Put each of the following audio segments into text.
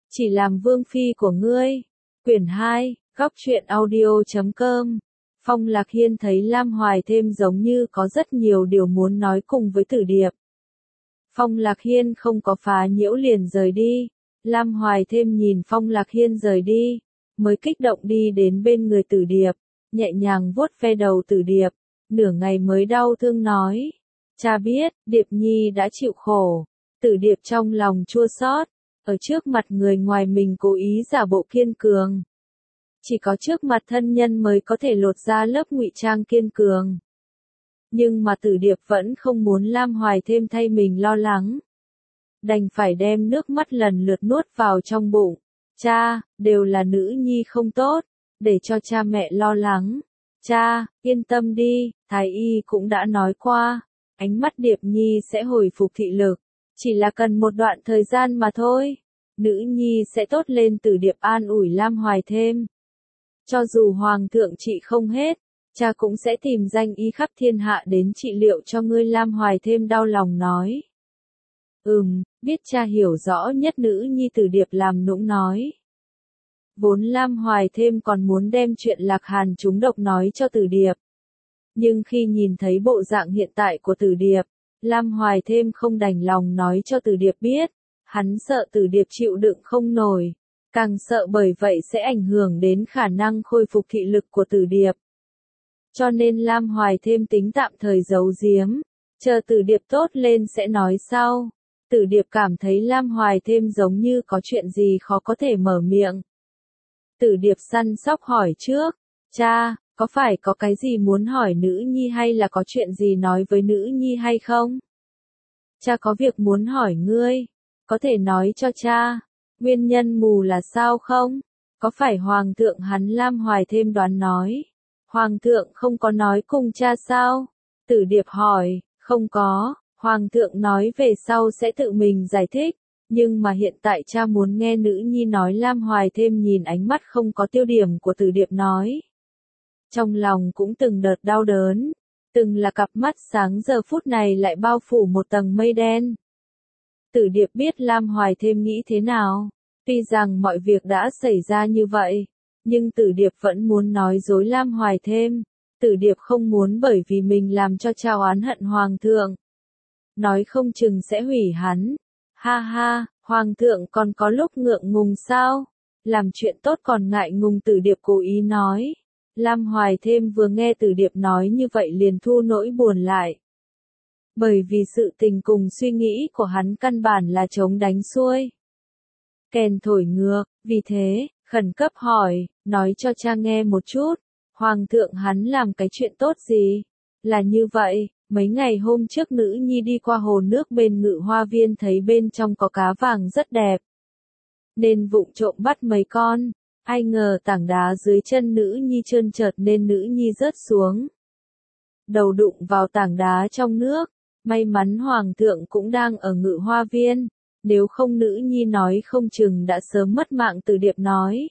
Chỉ làm vương phi của ngươi. Quyển 2, góc truyện audio.com. Phong Lạc Hiên thấy Lam Hoài Thêm giống như có rất nhiều điều muốn nói cùng với Tử Điệp. Phong Lạc Hiên không có phá nhiễu liền rời đi. Lam Hoài Thêm nhìn Phong Lạc Hiên rời đi, mới kích động đi đến bên người Tử Điệp, nhẹ nhàng vuốt ve đầu Tử Điệp, nửa ngày mới đau thương nói. Cha biết, Điệp Nhi đã chịu khổ. Tử Điệp trong lòng chua xót, ở trước mặt người ngoài mình cố ý giả bộ kiên cường. Chỉ có trước mặt thân nhân mới có thể lột ra lớp ngụy trang kiên cường. Nhưng mà Tử Điệp vẫn không muốn Lam Hoài Thêm thay mình lo lắng. Đành phải đem nước mắt lần lượt nuốt vào trong bụng. Cha, đều là nữ nhi không tốt, để cho cha mẹ lo lắng. Cha, yên tâm đi, Thái y cũng đã nói qua, ánh mắt Điệp Nhi sẽ hồi phục thị lực, chỉ là cần một đoạn thời gian mà thôi. Nữ nhi sẽ tốt lên. Tử Điệp an ủi Lam Hoài Thêm. Cho dù hoàng thượng trị không hết, cha cũng sẽ tìm danh y khắp thiên hạ đến trị liệu cho ngươi. Lam Hoài Thêm đau lòng nói. Biết cha hiểu rõ nhất. Nữ nhi Tử Điệp làm nũng nói. Vốn Lam Hoài Thêm còn muốn đem chuyện Lạc Hàn trúng độc nói cho Tử Điệp. Nhưng khi nhìn thấy bộ dạng hiện tại của Tử Điệp, Lam Hoài Thêm không đành lòng nói cho Tử Điệp biết. Hắn sợ Tử Điệp chịu đựng không nổi, càng sợ bởi vậy sẽ ảnh hưởng đến khả năng khôi phục thị lực của Tử Điệp. Cho nên Lam Hoài Thêm tính tạm thời giấu giếm, chờ Tử Điệp tốt lên sẽ nói sau. Tử Điệp cảm thấy Lam Hoài Thêm giống như có chuyện gì khó có thể mở miệng. Tử Điệp săn sóc hỏi trước. Cha, có phải có cái gì muốn hỏi nữ nhi hay là có chuyện gì nói với nữ nhi hay không? Cha có việc muốn hỏi ngươi. Có thể nói cho cha, nguyên nhân mù là sao không? Có phải hoàng thượng hắn? Lam Hoài Thêm đoán nói. Hoàng thượng không có nói cùng cha sao? Tử Điệp hỏi. Không có, hoàng thượng nói về sau sẽ tự mình giải thích, nhưng mà hiện tại cha muốn nghe nữ nhi nói. Lam Hoài Thêm nhìn ánh mắt không có tiêu điểm của Tử Điệp nói. Trong lòng cũng từng đợt đau đớn, từng là cặp mắt sáng giờ phút này lại bao phủ một tầng mây đen. Tử Điệp biết Lam Hoài Thêm nghĩ thế nào. Tuy rằng mọi việc đã xảy ra như vậy, nhưng Tử Điệp vẫn muốn nói dối Lam Hoài Thêm. Tử Điệp không muốn bởi vì mình làm cho cha oán hận hoàng thượng. Nói không chừng sẽ hủy hắn. Ha ha, hoàng thượng còn có lúc ngượng ngùng sao? Làm chuyện tốt còn ngại ngùng. Tử Điệp cố ý nói. Lam Hoài Thêm vừa nghe Tử Điệp nói như vậy liền thu nỗi buồn lại. Bởi vì sự tình cùng suy nghĩ của hắn căn bản là chống đánh xuôi. Kèn thổi ngược, vì thế, khẩn cấp hỏi, nói cho cha nghe một chút, hoàng thượng hắn làm cái chuyện tốt gì? Là như vậy, mấy ngày hôm trước nữ nhi đi qua hồ nước bên Ngự Hoa Viên thấy bên trong có cá vàng rất đẹp. Nên vụng trộm bắt mấy con, ai ngờ tảng đá dưới chân nữ nhi trơn trượt nên nữ nhi rớt xuống. Đầu đụng vào tảng đá trong nước. May mắn hoàng thượng cũng đang ở Ngự Hoa Viên, nếu không nữ nhi nói không chừng đã sớm mất mạng. Tử Điệp nói.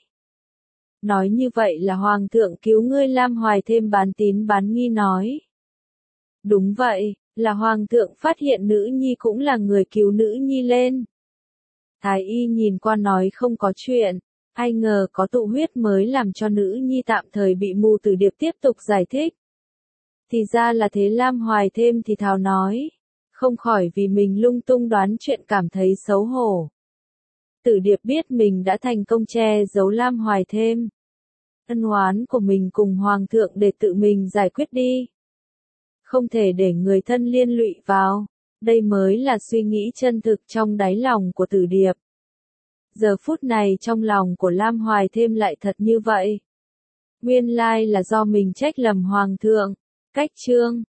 Nói như vậy là hoàng thượng cứu ngươi? Lam Hoài Thêm bán tín bán nghi nói. Đúng vậy, là hoàng thượng phát hiện nữ nhi cũng là người cứu nữ nhi lên. Thái y nhìn qua nói không có chuyện, ai ngờ có tụ huyết mới làm cho nữ nhi tạm thời bị mù. Tử Điệp tiếp tục giải thích. Thì ra là thế. Lam Hoài Thêm thì thào nói. Không khỏi vì mình lung tung đoán chuyện cảm thấy xấu hổ. Tử Điệp biết mình đã thành công che giấu Lam Hoài Thêm. Ân oán của mình cùng hoàng thượng để tự mình giải quyết đi. Không thể để người thân liên lụy vào. Đây mới là suy nghĩ chân thực trong đáy lòng của Tử Điệp. Giờ phút này trong lòng của Lam Hoài Thêm lại thật như vậy. Nguyên lai là do mình trách lầm hoàng thượng. Cách chương